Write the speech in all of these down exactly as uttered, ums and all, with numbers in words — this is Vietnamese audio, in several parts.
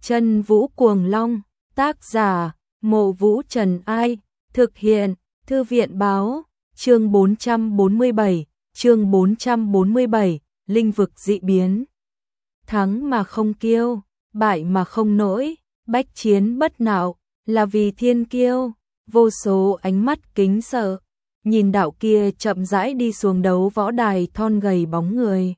Chân Vũ Cuồng Long, tác giả, Mộ Vũ Trần Ai, thực hiện, Thư viện báo, chương bốn trăm bốn mươi bảy, chương bốn trăm bốn mươi bảy, linh vực dị biến. Thắng mà không kiêu, bại mà không nỗi, bách chiến bất nạo, là vì thiên kiêu, vô số ánh mắt kính sợ, nhìn đạo kia chậm rãi đi xuống đấu võ đài thon gầy bóng người.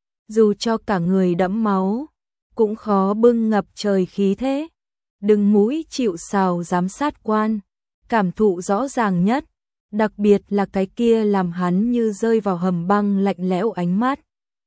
Dù cho cả người đẫm máu, cũng khó bưng ngập trời khí thế. Đừng mũi chịu sào giám sát quan, cảm thụ rõ ràng nhất, đặc biệt là cái kia làm hắn như rơi vào hầm băng lạnh lẽo ánh mắt.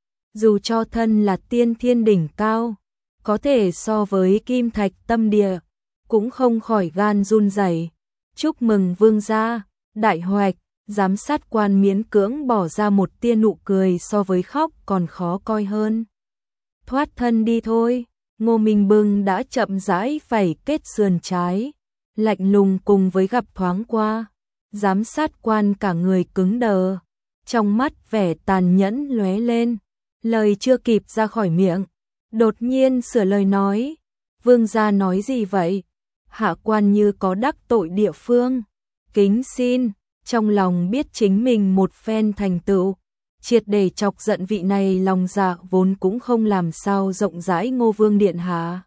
Dù cho thân là tiên thiên đỉnh cao, có thể so với kim thạch tâm địa, cũng không khỏi gan run rẩy. Chúc mừng vương gia, đại hoạch, giám sát quan miễn cưỡng bỏ ra một tia nụ cười so với khóc còn khó coi hơn. Thoát thân đi thôi. Ngô Minh Bưng đã chậm rãi phẩy kết sườn trái, lạnh lùng cùng với gặp thoáng qua. Giám sát quan cả người cứng đờ, trong mắt vẻ tàn nhẫn lóe lên, lời chưa kịp ra khỏi miệng, đột nhiên sửa lời nói, vương gia nói gì vậy? Hạ quan như có đắc tội địa phương, kính xin, trong lòng biết chính mình một phen thành tựu, triệt để chọc giận vị này lòng dạ vốn cũng không làm sao rộng rãi Ngô Vương điện hạ.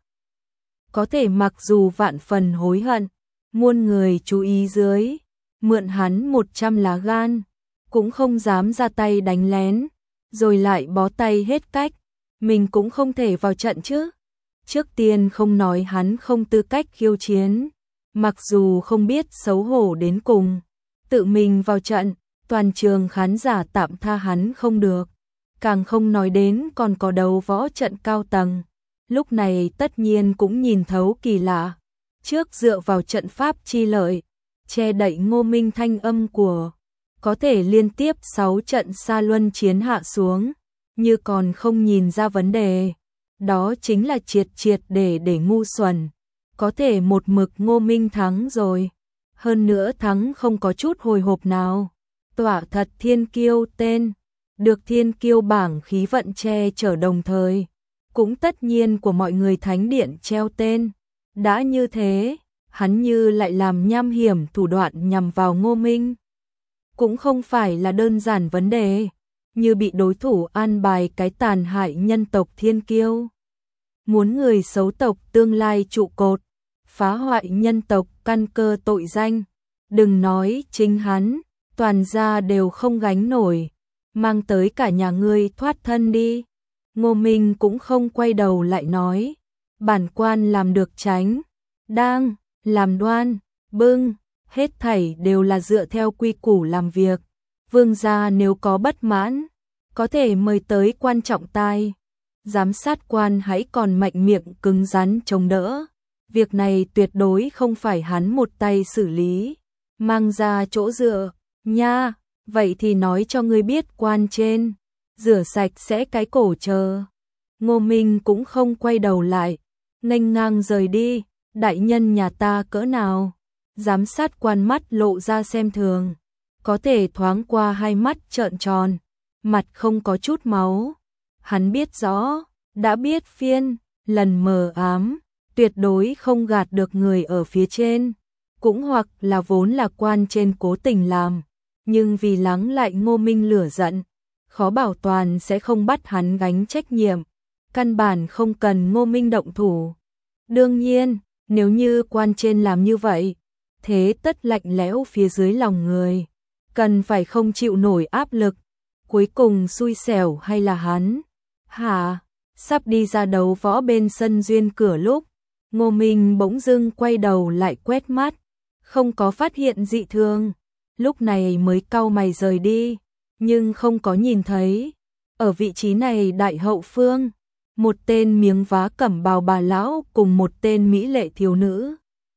Có thể mặc dù vạn phần hối hận, muôn người chú ý dưới, mượn hắn một trăm lá gan, cũng không dám ra tay đánh lén, rồi lại bó tay hết cách, mình cũng không thể vào trận chứ. Trước tiên không nói hắn không tư cách khiêu chiến, mặc dù không biết xấu hổ đến cùng, tự mình vào trận, toàn trường khán giả tạm tha hắn không được, càng không nói đến còn có đấu võ trận cao tầng, lúc này tất nhiên cũng nhìn thấu kỳ lạ. Trước dựa vào trận pháp chi lợi, che đậy Ngô Minh thanh âm của, có thể liên tiếp sáu trận sa luân chiến hạ xuống, như còn không nhìn ra vấn đề, đó chính là triệt triệt để để ngu xuẩn, có thể một mực Ngô Minh thắng rồi, hơn nữa thắng không có chút hồi hộp nào. Tỏa thật thiên kiêu tên, được thiên kiêu bảng khí vận che chở đồng thời, cũng tất nhiên của mọi người thánh điện treo tên. Đã như thế, hắn như lại làm nham hiểm thủ đoạn nhằm vào Ngô Minh. Cũng không phải là đơn giản vấn đề, như bị đối thủ an bài cái tàn hại nhân tộc thiên kiêu. Muốn người xấu tộc tương lai trụ cột, phá hoại nhân tộc căn cơ tội danh, đừng nói chính hắn. Toàn gia đều không gánh nổi, mang tới cả nhà ngươi thoát thân đi. Ngô Minh cũng không quay đầu lại nói, bản quan làm được tránh, đang, làm đoan, bưng, hết thảy đều là dựa theo quy củ làm việc. Vương gia nếu có bất mãn, có thể mời tới quan trọng tai. Giám sát quan hãy còn mạnh miệng cứng rắn chống đỡ. Việc này tuyệt đối không phải hắn một tay xử lý, mang ra chỗ dựa. Nha, vậy thì nói cho ngươi biết quan trên, rửa sạch sẽ cái cổ chờ. Ngô Minh cũng không quay đầu lại, nghênh ngang rời đi, đại nhân nhà ta cỡ nào. Giám sát quan mắt lộ ra xem thường, có thể thoáng qua hai mắt trợn tròn, mặt không có chút máu. Hắn biết rõ, đã biết phiên, lần mờ ám, tuyệt đối không gạt được người ở phía trên, cũng hoặc là vốn là quan trên cố tình làm. Nhưng vì lắng lại Ngô Minh lửa giận, khó bảo toàn sẽ không bắt hắn gánh trách nhiệm, căn bản không cần Ngô Minh động thủ. Đương nhiên, nếu như quan trên làm như vậy, thế tất lạnh lẽo phía dưới lòng người, cần phải không chịu nổi áp lực, cuối cùng xui xẻo hay là hắn. Hả, sắp đi ra đấu võ bên sân duyên cửa lúc, Ngô Minh bỗng dưng quay đầu lại quét mắt, không có phát hiện dị thường. Lúc này mới cau mày rời đi, nhưng không có nhìn thấy. Ở vị trí này đại hậu phương, một tên miếng vá cẩm bào bà lão cùng một tên mỹ lệ thiếu nữ.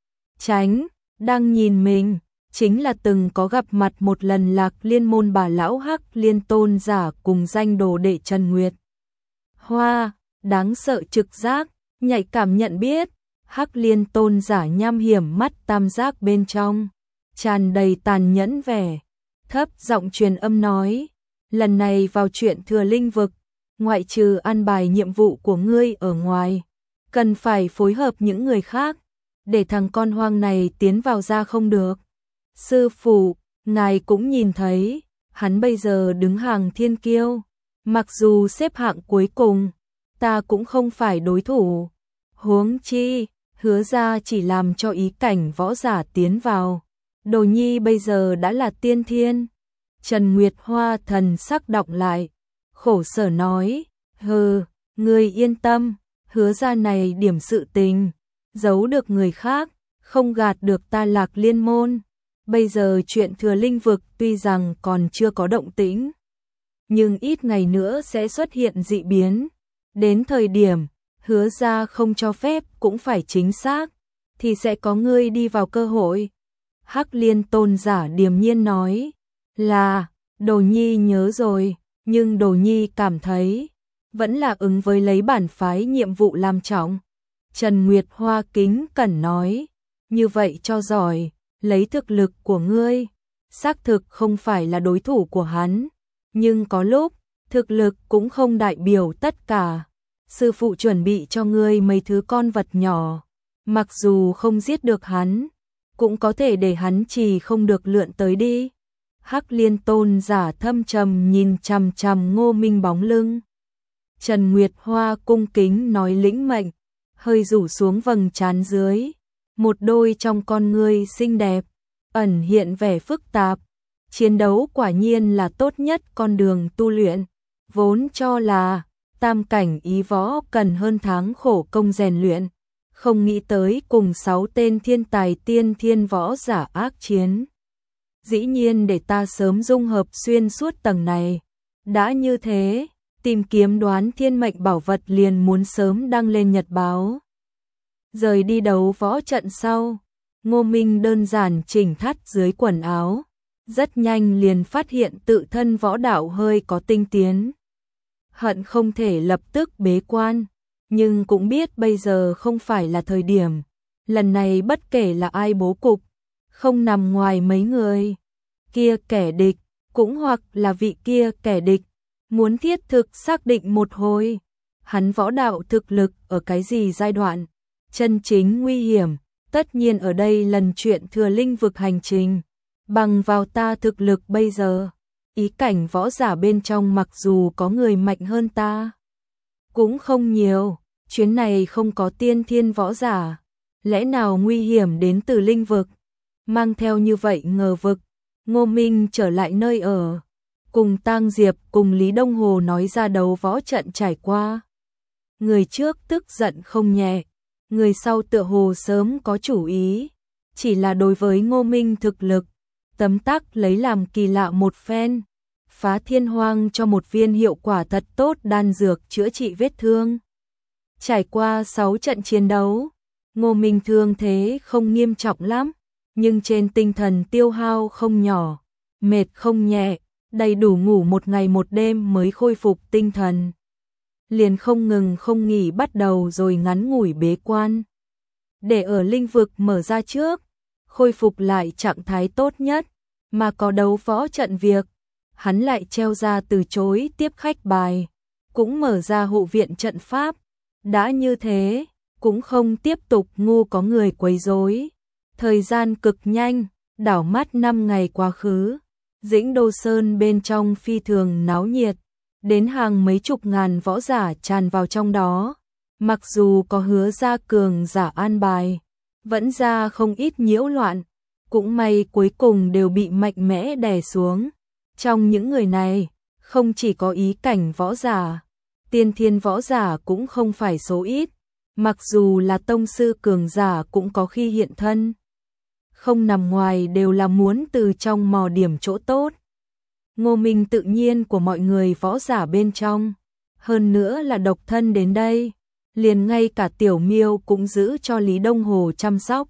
Tránh, đang nhìn mình, chính là từng có gặp mặt một lần Lạc Liên môn bà lão Hắc Liên tôn giả cùng danh đồ đệ Trần Nguyệt. Hoa, đáng sợ trực giác, nhạy cảm nhận biết, Hắc Liên tôn giả nham hiểm mắt tam giác bên trong, tràn đầy tàn nhẫn vẻ, thấp giọng truyền âm nói, lần này vào chuyện thừa linh vực, ngoại trừ an bài nhiệm vụ của ngươi ở ngoài, cần phải phối hợp những người khác, để thằng con hoang này tiến vào ra không được. Sư phụ, ngài cũng nhìn thấy, hắn bây giờ đứng hàng thiên kiêu, mặc dù xếp hạng cuối cùng, ta cũng không phải đối thủ. Huống chi, Hứa ra chỉ làm cho ý cảnh võ giả tiến vào. Đồ nhi bây giờ đã là tiên thiên. Trần Nguyệt Hoa thần sắc đọng lại, khổ sở nói, hừ, ngươi yên tâm, Hứa ra này điểm sự tình, giấu được người khác, không gạt được ta Lạc Liên môn. Bây giờ chuyện Thừa Linh vực tuy rằng còn chưa có động tĩnh, nhưng ít ngày nữa sẽ xuất hiện dị biến. Đến thời điểm, Hứa ra không cho phép cũng phải chính xác, thì sẽ có ngươi đi vào cơ hội. Hắc Liên tôn giả điềm nhiên nói, là, Đồ nhi nhớ rồi, nhưng Đồ nhi cảm thấy, vẫn là ứng với lấy bản phái nhiệm vụ làm trọng. Trần Nguyệt Hoa kính cẩn nói, như vậy cho giỏi, lấy thực lực của ngươi, xác thực không phải là đối thủ của hắn, nhưng có lúc, thực lực cũng không đại biểu tất cả. Sư phụ chuẩn bị cho ngươi mấy thứ con vật nhỏ, mặc dù không giết được hắn, cũng có thể để hắn chỉ không được lượn tới đi. Hắc Liên tôn giả thâm trầm nhìn chằm chằm Ngô Minh bóng lưng. Trần Nguyệt Hoa cung kính nói lĩnh mệnh, hơi rủ xuống vầng trán dưới, một đôi trong con ngươi xinh đẹp, ẩn hiện vẻ phức tạp. Chiến đấu quả nhiên là tốt nhất con đường tu luyện, vốn cho là tam cảnh ý võ cần hơn tháng khổ công rèn luyện, không nghĩ tới cùng sáu tên thiên tài tiên thiên võ giả ác chiến. Dĩ nhiên để ta sớm dung hợp xuyên suốt tầng này. Đã như thế, tìm kiếm đoán thiên mệnh bảo vật liền muốn sớm đăng lên nhật báo. Rời đi đấu võ trận sau, Ngô Minh đơn giản chỉnh thắt dưới quần áo, rất nhanh liền phát hiện tự thân võ đạo hơi có tinh tiến. Hận không thể lập tức bế quan, nhưng cũng biết bây giờ không phải là thời điểm. Lần này bất kể là ai bố cục, không nằm ngoài mấy người kia kẻ địch, cũng hoặc là vị kia kẻ địch, muốn thiết thực xác định một hồi, hắn võ đạo thực lực ở cái gì giai đoạn, chân chính nguy hiểm, tất nhiên ở đây lần chuyện Thừa Linh vực hành trình, bằng vào ta thực lực bây giờ, ý cảnh võ giả bên trong mặc dù có người mạnh hơn ta, cũng không nhiều, chuyến này không có tiên thiên võ giả, lẽ nào nguy hiểm đến từ linh vực, mang theo như vậy ngờ vực. Ngô Minh trở lại nơi ở, cùng Tang Diệp cùng Lý Đông Hồ nói ra đấu võ trận trải qua. Người trước tức giận không nhẹ, người sau tựa hồ sớm có chủ ý, chỉ là đối với Ngô Minh thực lực, tấm tắc lấy làm kỳ lạ một phen, phá thiên hoang cho một viên hiệu quả thật tốt đan dược chữa trị vết thương. Trải qua sáu trận chiến đấu, Ngô Minh thương thế không nghiêm trọng lắm, nhưng trên tinh thần tiêu hao không nhỏ, mệt không nhẹ, đầy đủ ngủ một ngày một đêm mới khôi phục tinh thần. Liền không ngừng không nghỉ bắt đầu rồi ngắn ngủi bế quan. Để ở linh vực mở ra trước, khôi phục lại trạng thái tốt nhất, mà có đấu võ trận việc, hắn lại treo ra từ chối tiếp khách bài, cũng mở ra hộ viện trận pháp. Đã như thế, cũng không tiếp tục ngu có người quấy rối. Thời gian cực nhanh, đảo mắt năm ngày quá khứ, Dĩnh Đô Sơn bên trong phi thường náo nhiệt, đến hàng mấy chục ngàn võ giả tràn vào trong đó. Mặc dù có Hứa ra cường giả an bài, vẫn ra không ít nhiễu loạn, cũng may cuối cùng đều bị mạnh mẽ đè xuống. Trong những người này, không chỉ có ý cảnh võ giả, tiên thiên võ giả cũng không phải số ít, mặc dù là tông sư cường giả cũng có khi hiện thân. Không nằm ngoài đều là muốn từ trong mò điểm chỗ tốt. Ngô Minh tự nhiên của mọi người võ giả bên trong, hơn nữa là độc thân đến đây, liền ngay cả Tiểu Miêu cũng giữ cho Lý Đông Hồ chăm sóc.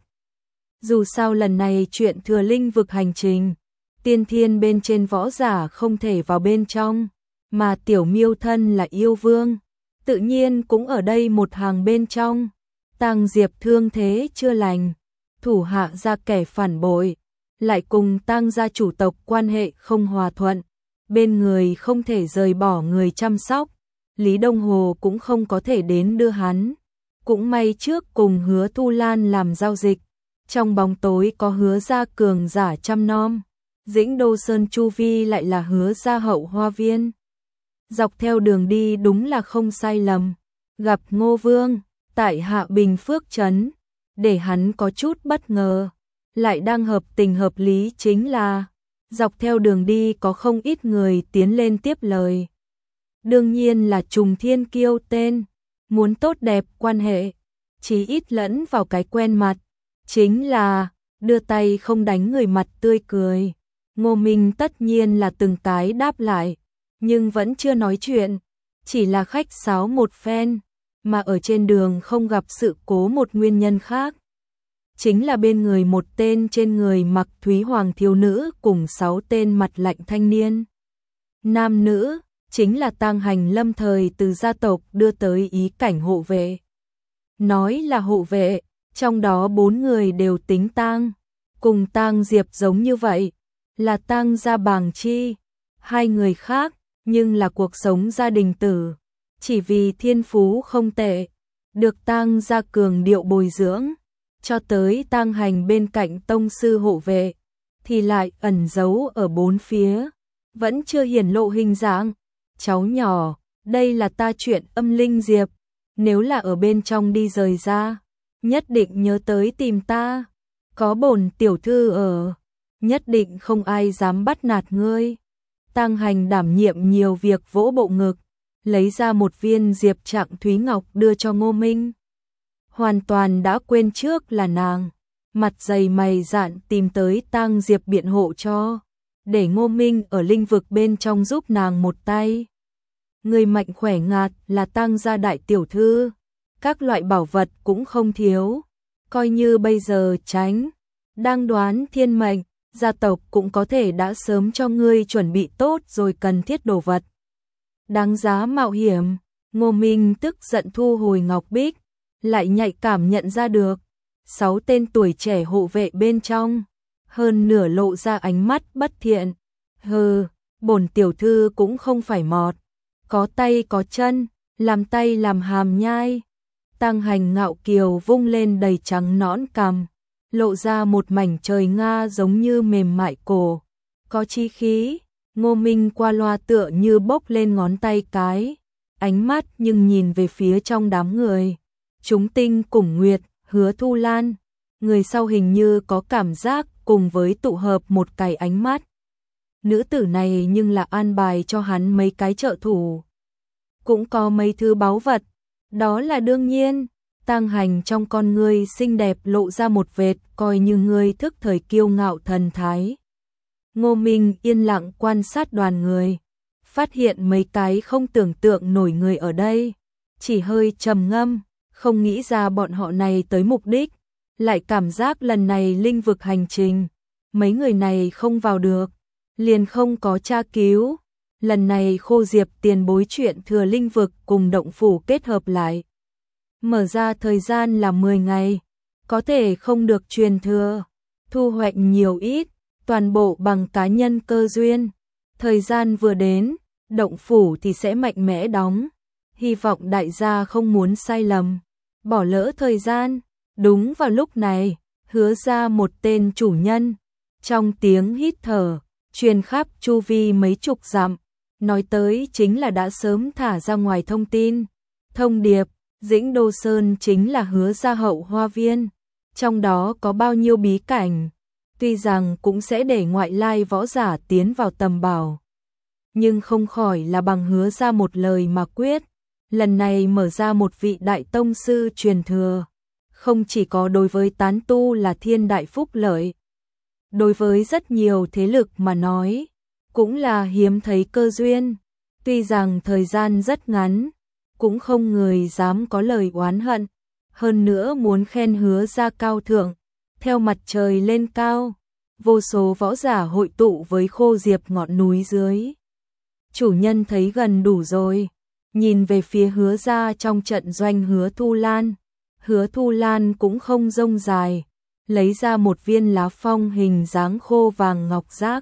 Dù sao lần này chuyện Thừa Linh vực hành trình, tiên thiên bên trên võ giả không thể vào bên trong, mà Tiểu Miêu thân là yêu vương, tự nhiên cũng ở đây một hàng bên trong. Tang Diệp thương thế chưa lành, thủ hạ ra kẻ phản bội, lại cùng Tang gia chủ tộc quan hệ không hòa thuận, bên người không thể rời bỏ người chăm sóc, Lý Đông Hồ cũng không có thể đến đưa hắn. Cũng may trước cùng Hứa Thu Lan làm giao dịch, trong bóng tối có Hứa gia cường giả chăm nom, Dĩnh Đô Sơn chu vi lại là Hứa gia hậu hoa viên. Dọc theo đường đi đúng là không sai lầm, gặp Ngô Vương, tại Hạ Bình Phước Trấn, để hắn có chút bất ngờ, lại đang hợp tình hợp lý chính là, dọc theo đường đi có không ít người tiến lên tiếp lời. Đương nhiên là Trùng Thiên Kiêu tên, muốn tốt đẹp quan hệ, chí ít lẫn vào cái quen mặt, chính là đưa tay không đánh người mặt tươi cười. Ngô Minh tất nhiên là từng cái đáp lại, nhưng vẫn chưa nói chuyện, chỉ là khách sáo một phen, mà ở trên đường không gặp sự cố một nguyên nhân khác. Chính là bên người một tên trên người mặc thúy hoàng thiếu nữ cùng sáu tên mặt lạnh thanh niên. Nam nữ, chính là tang hành lâm thời từ gia tộc đưa tới ý cảnh hộ vệ. Nói là hộ vệ, trong đó bốn người đều tính tang, cùng tang Diệp giống như vậy, là tang gia bàng chi. Hai người khác, nhưng là cuộc sống gia đình tử, chỉ vì thiên phú không tệ, được tang gia cường điệu bồi dưỡng, cho tới tang hành bên cạnh tông sư hộ vệ, thì lại ẩn giấu ở bốn phía, vẫn chưa hiển lộ hình dạng. Cháu nhỏ, đây là ta chuyện âm linh Diệp, nếu là ở bên trong đi rời ra, nhất định nhớ tới tìm ta, có bổn tiểu thư ở, nhất định không ai dám bắt nạt ngươi. Tang hành đảm nhiệm nhiều việc vỗ bộ ngực, lấy ra một viên diệp trạng thúy ngọc đưa cho Ngô Minh. Hoàn toàn đã quên trước là nàng, mặt dày mày dạn tìm tới tang Diệp biện hộ cho, để Ngô Minh ở linh vực bên trong giúp nàng một tay. Người mạnh khỏe ngạt là tang gia đại tiểu thư, các loại bảo vật cũng không thiếu, coi như bây giờ tránh đang đoán thiên mệnh, gia tộc cũng có thể đã sớm cho ngươi chuẩn bị tốt rồi cần thiết đồ vật. Đáng giá mạo hiểm, Ngô Minh tức giận thu hồi ngọc bích, lại nhạy cảm nhận ra được, sáu tên tuổi trẻ hộ vệ bên trong, hơn nửa lộ ra ánh mắt bất thiện. Hừ, bổn tiểu thư cũng không phải mọt, có tay có chân, làm tay làm hàm nhai. Tang hành ngạo kiều vung lên đầy trắng nõn cằm, lộ ra một mảnh trời Nga giống như mềm mại cổ, có chi khí. Ngô Minh qua loa tựa như bốc lên ngón tay cái, ánh mắt nhưng nhìn về phía trong đám người. Chúng tinh cùng Nguyệt, Hứa Thu Lan, người sau hình như có cảm giác cùng với tụ hợp một cái ánh mắt. Nữ tử này nhưng là an bài cho hắn mấy cái trợ thủ, cũng có mấy thứ báu vật, đó là đương nhiên. Tang hành trong con ngươi xinh đẹp lộ ra một vệt coi như ngươi thức thời kiêu ngạo thần thái. Ngô Minh yên lặng quan sát đoàn người, phát hiện mấy cái không tưởng tượng nổi người ở đây, chỉ hơi trầm ngâm, không nghĩ ra bọn họ này tới mục đích, lại cảm giác lần này linh vực hành trình, mấy người này không vào được, liền không có tra cứu. Lần này Khô Diệp tiền bối chuyện thừa linh vực cùng động phủ kết hợp lại, mở ra thời gian là mười ngày, có thể không được truyền thừa, thu hoạch nhiều ít, toàn bộ bằng cá nhân cơ duyên. Thời gian vừa đến, động phủ thì sẽ mạnh mẽ đóng, hy vọng đại gia không muốn sai lầm, bỏ lỡ thời gian. Đúng vào lúc này, Hứa ra một tên chủ nhân, trong tiếng hít thở, truyền khắp chu vi mấy chục dặm, nói tới chính là đã sớm thả ra ngoài thông tin. Thông điệp, Dĩnh Đô Sơn chính là Hứa gia hậu hoa viên, trong đó có bao nhiêu bí cảnh, tuy rằng cũng sẽ để ngoại lai võ giả tiến vào tầm bảo, nhưng không khỏi là bằng Hứa ra một lời mà quyết. Lần này mở ra một vị đại tông sư truyền thừa, không chỉ có đối với tán tu là thiên đại phúc lợi, đối với rất nhiều thế lực mà nói, cũng là hiếm thấy cơ duyên. Tuy rằng thời gian rất ngắn, cũng không người dám có lời oán hận, hơn nữa muốn khen Hứa ra cao thượng. Theo mặt trời lên cao, vô số võ giả hội tụ với Khô Diệp ngọn núi dưới. Chủ nhân thấy gần đủ rồi, nhìn về phía Hứa ra trong trận doanh Hứa Thu Lan. Hứa Thu Lan cũng không rông dài, lấy ra một viên lá phong hình dáng khô vàng ngọc giác.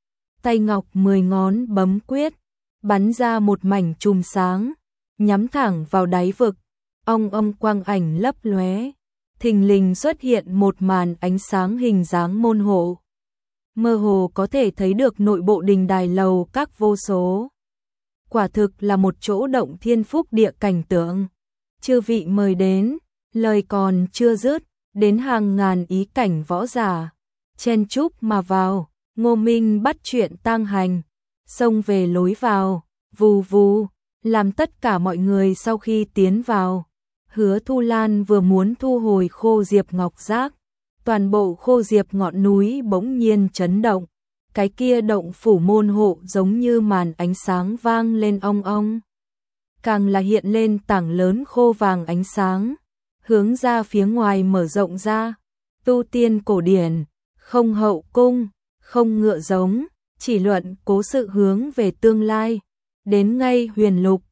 Tay ngọc mười ngón bấm quyết, bắn ra một mảnh chùm sáng, nhắm thẳng vào đáy vực. ong ong quang ảnh lấp lóe, thình lình xuất hiện một màn ánh sáng hình dáng môn hộ. Mơ hồ có thể thấy được nội bộ đình đài lầu các vô số. Quả thực là một chỗ động thiên phúc địa cảnh tượng. Chư vị mời đến, lời còn chưa dứt, đến hàng ngàn ý cảnh võ giả chen chúc mà vào. Ngô Minh bắt chuyện tang hành, xông về lối vào, vù vù, làm tất cả mọi người sau khi tiến vào. Hứa Thu Lan vừa muốn thu hồi khô diệp ngọc giác, toàn bộ khô diệp ngọn núi bỗng nhiên chấn động. Cái kia động phủ môn hộ giống như màn ánh sáng vang lên ong ong. Càng là hiện lên tảng lớn khô vàng ánh sáng, hướng ra phía ngoài mở rộng ra. Tu tiên cổ điển, không hậu cung, không ngựa giống, chỉ luận cố sự hướng về tương lai. Đến ngay huyền lục,